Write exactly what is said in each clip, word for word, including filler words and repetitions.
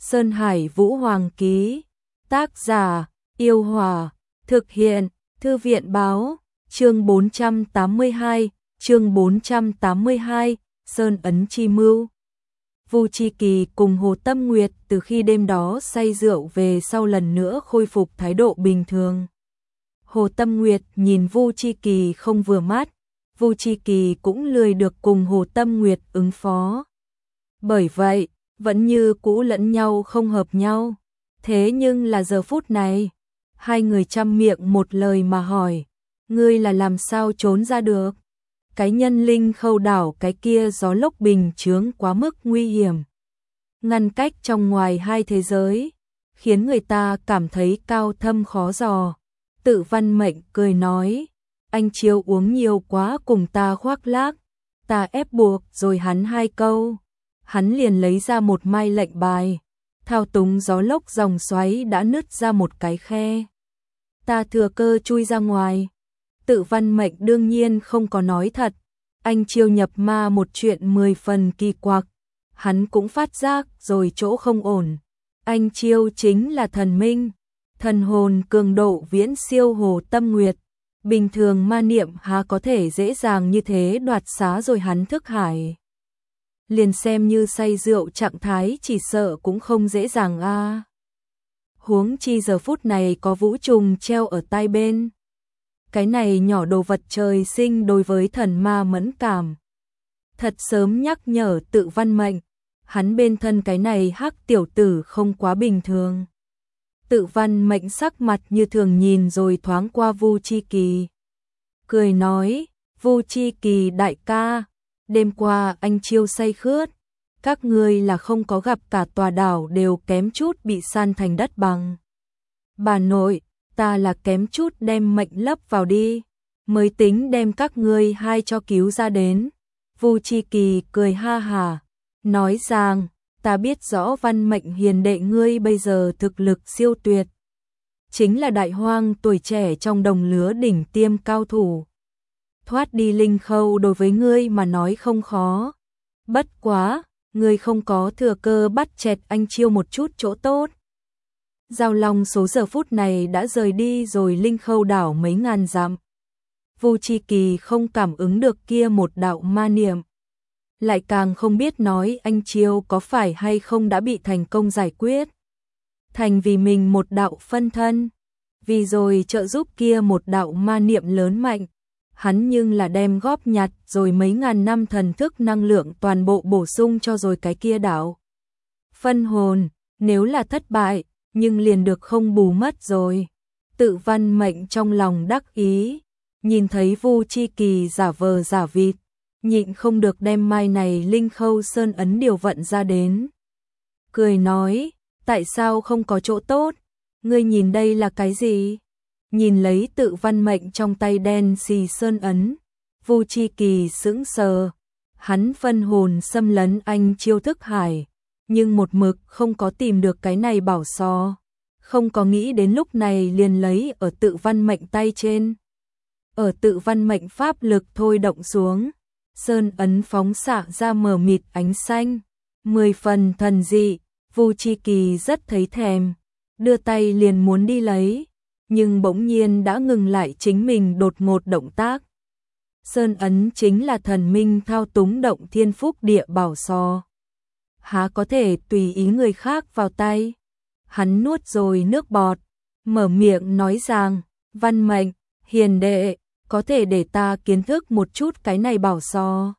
Sơn Hải Vũ Hoàng ký. Tác giả: Yêu Hòa. Thực hiện: Thư viện báo. Chương bốn trăm tám mươi hai, chương bốn trăm tám mươi hai, Sơn ấn chi mưu. Vu Chi Kỳ cùng Hồ Tâm Nguyệt từ khi đêm đó say rượu về sau lần nữa khôi phục thái độ bình thường. Hồ Tâm Nguyệt nhìn Vu Chi Kỳ không vừa mắt, Vu Chi Kỳ cũng lười được cùng Hồ Tâm Nguyệt ứng phó. Bởi vậy, vẫn như cũ lẫn nhau không hợp nhau. Thế nhưng là giờ phút này, hai người trăm miệng một lời mà hỏi, ngươi là làm sao trốn ra được? Cái nhân linh khâu đảo cái kia gió lốc bình chướng quá mức nguy hiểm. Ngăn cách trong ngoài hai thế giới, khiến người ta cảm thấy cao thâm khó dò. Tự Văn Mệnh cười nói, anh Chiêu uống nhiều quá cùng ta khoác lác, ta ép buộc rồi hắn hai câu. Hắn liền lấy ra một mai lệnh bài, thao túng gió lốc dòng xoáy đã nứt ra một cái khe. Ta thừa cơ chui ra ngoài. Tự Văn Mệnh đương nhiên không có nói thật, anh Chiêu nhập ma một chuyện mười phần kỳ quặc, hắn cũng phát giác rồi chỗ không ổn. Anh Chiêu chính là thần minh, thần hồn cường độ viễn siêu Hồ Tâm Nguyệt, bình thường ma niệm há có thể dễ dàng như thế đoạt xá rồi hắn thức hải. Liền xem như say rượu trạng thái chỉ sợ cũng không dễ dàng a. À. Huống chi giờ phút này có vũ trùng treo ở tai bên. Cái này nhỏ đồ vật trời sinh đối với thần ma mẫn cảm. Thật sớm nhắc nhở Tự Văn Mệnh, hắn bên thân cái này hắc tiểu tử không quá bình thường. Tự Văn Mệnh sắc mặt như thường nhìn rồi thoáng qua Vu Chi Kỳ. Cười nói, Vu Chi Kỳ đại ca, đêm qua anh Chiêu say khướt, các ngươi là không có gặp cả tòa đảo đều kém chút bị san thành đất bằng. Bà nội, ta là kém chút đem mệnh lấp vào đi, mới tính đem các ngươi hai cho cứu ra đến. Vu Chi Kỳ cười ha hà, nói rằng, ta biết rõ Văn Mệnh hiền đệ ngươi bây giờ thực lực siêu tuyệt. Chính là đại hoang tuổi trẻ trong đồng lứa đỉnh tiêm cao thủ. Thoát đi linh khâu đối với ngươi mà nói không khó. Bất quá, ngươi không có thừa cơ bắt chẹt anh Chiêu một chút chỗ tốt. Giao Long số giờ phút này đã rời đi rồi linh khâu đảo mấy ngàn dặm. Vu Chi Kỳ không cảm ứng được kia một đạo ma niệm. Lại càng không biết nói anh Chiêu có phải hay không đã bị thành công giải quyết. Thành vì mình một đạo phân thân. Vì rồi trợ giúp kia một đạo ma niệm lớn mạnh. Hắn nhưng là đem góp nhặt rồi mấy ngàn năm thần thức năng lượng toàn bộ bổ sung cho rồi cái kia đạo. Phân hồn, nếu là thất bại, nhưng liền được không bù mất rồi. Tự Văn Mệnh trong lòng đắc ý, nhìn thấy Vu Chi Kỳ giả vờ giả vịt, nhịn không được đem mai này linh khâu sơn ấn điều vận ra đến. Cười nói, tại sao không có chỗ tốt, ngươi nhìn đây là cái gì? Nhìn lấy Tự Văn Mệnh trong tay đen xì sơn ấn, Vu Chi Kỳ sững sờ, hắn phân hồn xâm lấn anh Chiêu thức hải, nhưng một mực không có tìm được cái này bảo so, không có nghĩ đến lúc này liền lấy ở Tự Văn Mệnh tay trên. Ở Tự Văn Mệnh pháp lực thôi động xuống, sơn ấn phóng xạ ra mờ mịt ánh xanh, mười phần thần dị. Vu Chi Kỳ rất thấy thèm, đưa tay liền muốn đi lấy, nhưng bỗng nhiên đã ngừng lại chính mình đột ngột động tác. Sơn ấn chính là thần minh thao túng động thiên phúc địa bảo so, há có thể tùy ý người khác vào tay. Hắn nuốt rồi nước bọt, mở miệng nói rằng, Văn Mệnh, hiền đệ, có thể để ta kiến thức một chút cái này bảo so.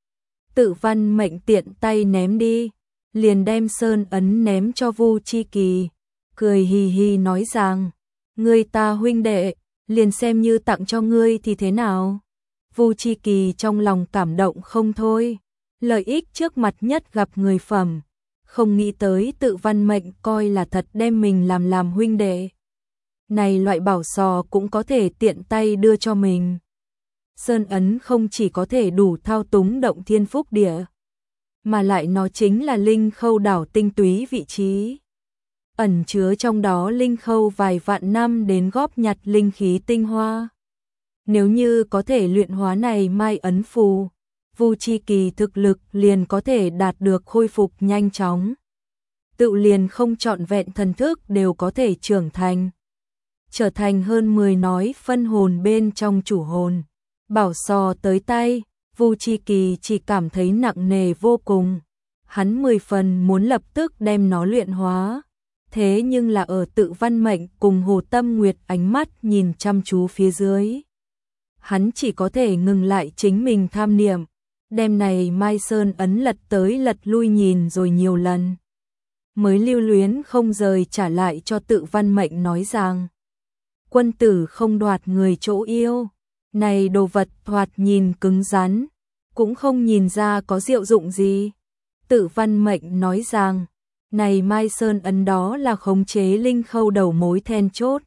Tự Văn Mệnh tiện tay ném đi, liền đem sơn ấn ném cho Vu Chi Kỳ, cười hì hì nói rằng, ngươi ta huynh đệ, liền xem như tặng cho ngươi thì thế nào. Vu Chi Kỳ trong lòng cảm động không thôi, lợi ích trước mặt nhất gặp người phẩm, không nghĩ tới Tự Văn Mệnh coi là thật đem mình làm làm huynh đệ. Này loại bảo sò cũng có thể tiện tay đưa cho mình. Sơn ấn không chỉ có thể đủ thao túng động thiên phúc địa, mà lại nó chính là linh khâu đảo tinh túy vị trí. Ẩn chứa trong đó linh khâu vài vạn năm đến góp nhặt linh khí tinh hoa. Nếu như có thể luyện hóa này mai ấn phù, Vu Chi Kỳ thực lực liền có thể đạt được khôi phục nhanh chóng. tự liền không trọn vẹn thần thức đều có thể trưởng thành. Trở thành hơn mười nói phân hồn bên trong chủ hồn. Bảo sò tới tay, Vu Chi Kỳ chỉ cảm thấy nặng nề vô cùng. Hắn mười phần muốn lập tức đem nó luyện hóa. Thế nhưng là ở Tự Văn Mệnh cùng Hồ Tâm Nguyệt ánh mắt nhìn chăm chú phía dưới. Hắn chỉ có thể ngừng lại chính mình tham niệm. Đem này Mai Sơn ấn lật tới lật lui nhìn rồi nhiều lần. Mới lưu luyến không rời trả lại cho Tự Văn Mệnh nói rằng. Quân tử không đoạt người chỗ yêu. Này đồ vật thoạt nhìn cứng rắn. Cũng không nhìn ra có diệu dụng gì. Tự Văn Mệnh nói rằng. Này Mai Sơn ấn đó là khống chế linh khâu đầu mối then chốt.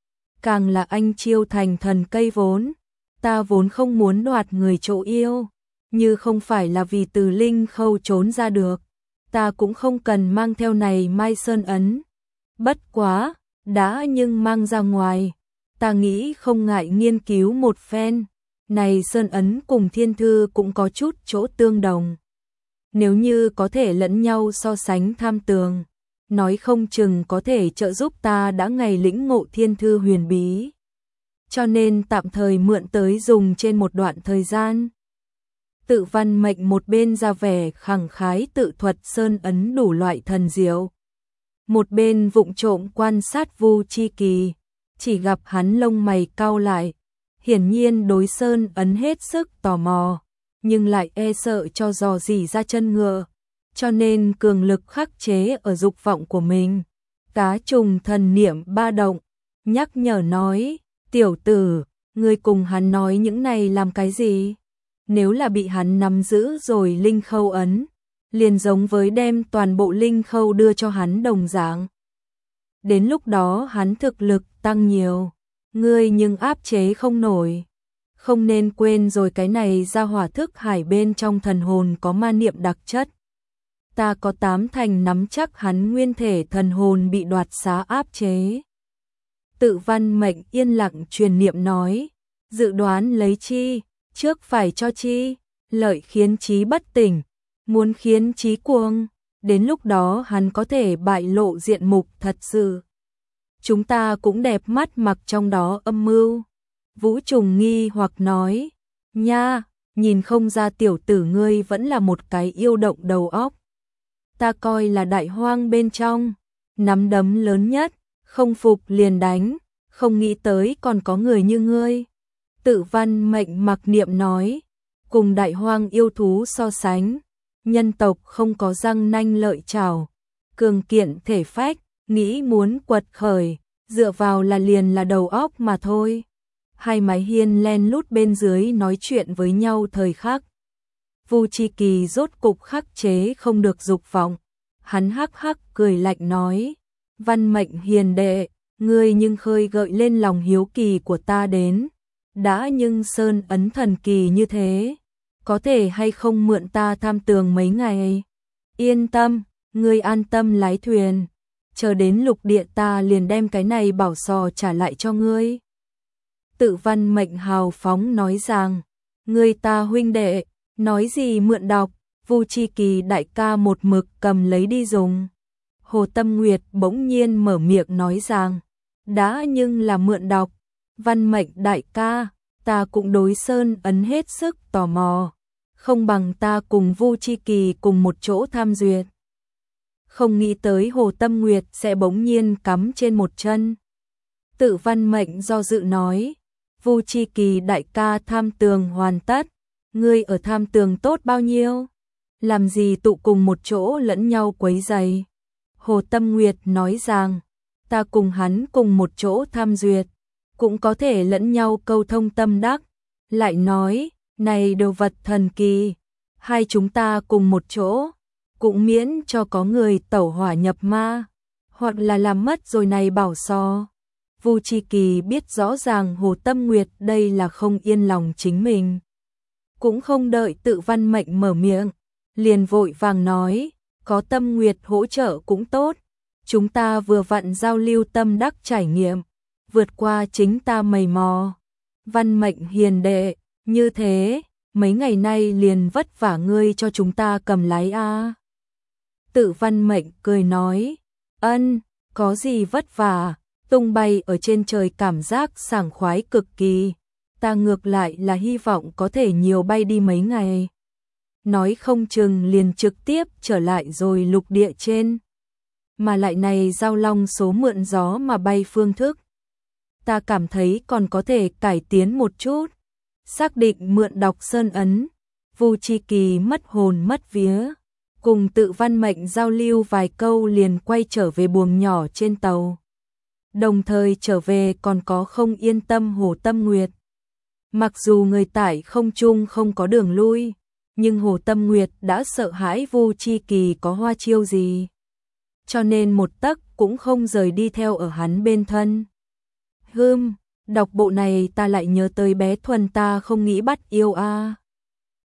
Càng là anh chiêu thành thần cây vốn. Ta vốn không muốn đoạt người chỗ yêu. Như không phải là vì từ linh khâu trốn ra được. Ta cũng không cần mang theo này Mai Sơn ấn. Bất quá, đã nhưng mang ra ngoài. Ta nghĩ không ngại nghiên cứu một phen. Này Sơn ấn cùng thiên thư cũng có chút chỗ tương đồng. Nếu như có thể lẫn nhau so sánh tham tường, nói không chừng có thể trợ giúp ta đã ngày lĩnh ngộ thiên thư huyền bí. Cho nên tạm thời mượn tới dùng trên một đoạn thời gian. Tự Văn Mệnh một bên ra vẻ khẳng khái tự thuật Sơn ấn đủ loại thần diệu. Một bên vụng trộm quan sát Vu Chi Kỳ, chỉ gặp hắn lông mày cau lại. Hiển nhiên đối Sơn ấn hết sức tò mò, nhưng lại e sợ cho dò dỉ ra chân ngựa, cho nên cường lực khắc chế ở dục vọng của mình. Cá trùng thần niệm ba động, nhắc nhở nói, tiểu tử, ngươi cùng hắn nói những này làm cái gì? Nếu là bị hắn nắm giữ rồi linh khâu ấn, liền giống với đem toàn bộ linh khâu đưa cho hắn đồng dạng. Đến lúc đó hắn thực lực tăng nhiều, ngươi nhưng áp chế không nổi. Không nên quên rồi cái này ra hỏa thức hải bên trong thần hồn có ma niệm đặc chất. Ta có tám thành nắm chắc hắn nguyên thể thần hồn bị đoạt xá áp chế. Tự Văn Mệnh yên lặng truyền niệm nói, dự đoán lấy chi, trước phải cho chi, lợi khiến trí bất tỉnh, muốn khiến trí cuồng, đến lúc đó hắn có thể bại lộ diện mục thật sự. Chúng ta cũng đẹp mắt mặc trong đó âm mưu. Vũ Trùng nghi hoặc nói, nha, nhìn không ra tiểu tử ngươi vẫn là một cái yêu động đầu óc. Ta coi là đại hoang bên trong, nắm đấm lớn nhất, không phục liền đánh, không nghĩ tới còn có người như ngươi. Tự Văn Mệnh mặc niệm nói, cùng đại hoang yêu thú so sánh, nhân tộc không có răng nanh lợi chảo, cường kiện thể phách, nghĩ muốn quật khởi, dựa vào là liền là đầu óc mà thôi. Hai mái hiên len lút bên dưới nói chuyện với nhau thời khắc. Vu Chi Kỳ rốt cục khắc chế không được dục vọng. Hắn hắc hắc cười lạnh nói, Văn Mệnh hiền đệ, ngươi nhưng khơi gợi lên lòng hiếu kỳ của ta đến. Đã nhưng Sơn ấn thần kỳ như thế, có thể hay không mượn ta tham tường mấy ngày? Yên tâm, ngươi an tâm lái thuyền, chờ đến lục địa ta liền đem cái này bảo sò trả lại cho ngươi. Tự Văn Mệnh hào phóng nói rằng, ngươi ta huynh đệ, nói gì mượn đọc, Vu Chi Kỳ đại ca một mực cầm lấy đi dùng. Hồ Tâm Nguyệt bỗng nhiên mở miệng nói rằng, đã nhưng là mượn đọc, Văn Mệnh đại ca, ta cũng đối Sơn ấn hết sức tò mò, không bằng ta cùng Vu Chi Kỳ cùng một chỗ tham duyệt. Không nghĩ tới Hồ Tâm Nguyệt sẽ bỗng nhiên cắm trên một chân. Tự Văn Mệnh do dự nói, Vu Chi Kỳ đại ca tham tường hoàn tất, ngươi ở tham tường tốt bao nhiêu? Làm gì tụ cùng một chỗ lẫn nhau quấy rầy? Hồ Tâm Nguyệt nói rằng, ta cùng hắn cùng một chỗ tham duyệt, cũng có thể lẫn nhau câu thông tâm đắc. Lại nói, này đồ vật thần kỳ, hai chúng ta cùng một chỗ, cũng miễn cho có người tẩu hỏa nhập ma, hoặc là làm mất rồi này bảo sò. Vu Chi Kỳ biết rõ ràng Hồ Tâm Nguyệt đây là không yên lòng chính mình. Cũng không đợi Tự Văn Mệnh mở miệng, liền vội vàng nói, có Tâm Nguyệt hỗ trợ cũng tốt, chúng ta vừa vặn giao lưu tâm đắc trải nghiệm, vượt qua chính ta mày mò. Văn Mệnh hiền đệ, như thế, mấy ngày nay liền vất vả ngươi cho chúng ta cầm lái a. Tự Văn Mệnh cười nói, ân, có gì vất vả, tung bay ở trên trời cảm giác sảng khoái cực kỳ, ta ngược lại là hy vọng có thể nhiều bay đi mấy ngày. Nói không chừng liền trực tiếp trở lại rồi lục địa trên. Mà lại này giao long số mượn gió mà bay phương thức. Ta cảm thấy còn có thể cải tiến một chút. Xác định mượn đọc sơn ấn, Vu Chi Kỳ mất hồn mất vía. Cùng Tự Văn Mệnh giao lưu vài câu liền quay trở về buồng nhỏ trên tàu. Đồng thời trở về còn có không yên tâm Hồ Tâm Nguyệt. Mặc dù người tại không trung không có đường lui, nhưng Hồ Tâm Nguyệt đã sợ hãi Vu Chi Kỳ có hoa chiêu gì. Cho nên một tấc cũng không rời đi theo ở hắn bên thân. Hưm, đọc bộ này ta lại nhớ tới bé Thuần ta không nghĩ bắt yêu a.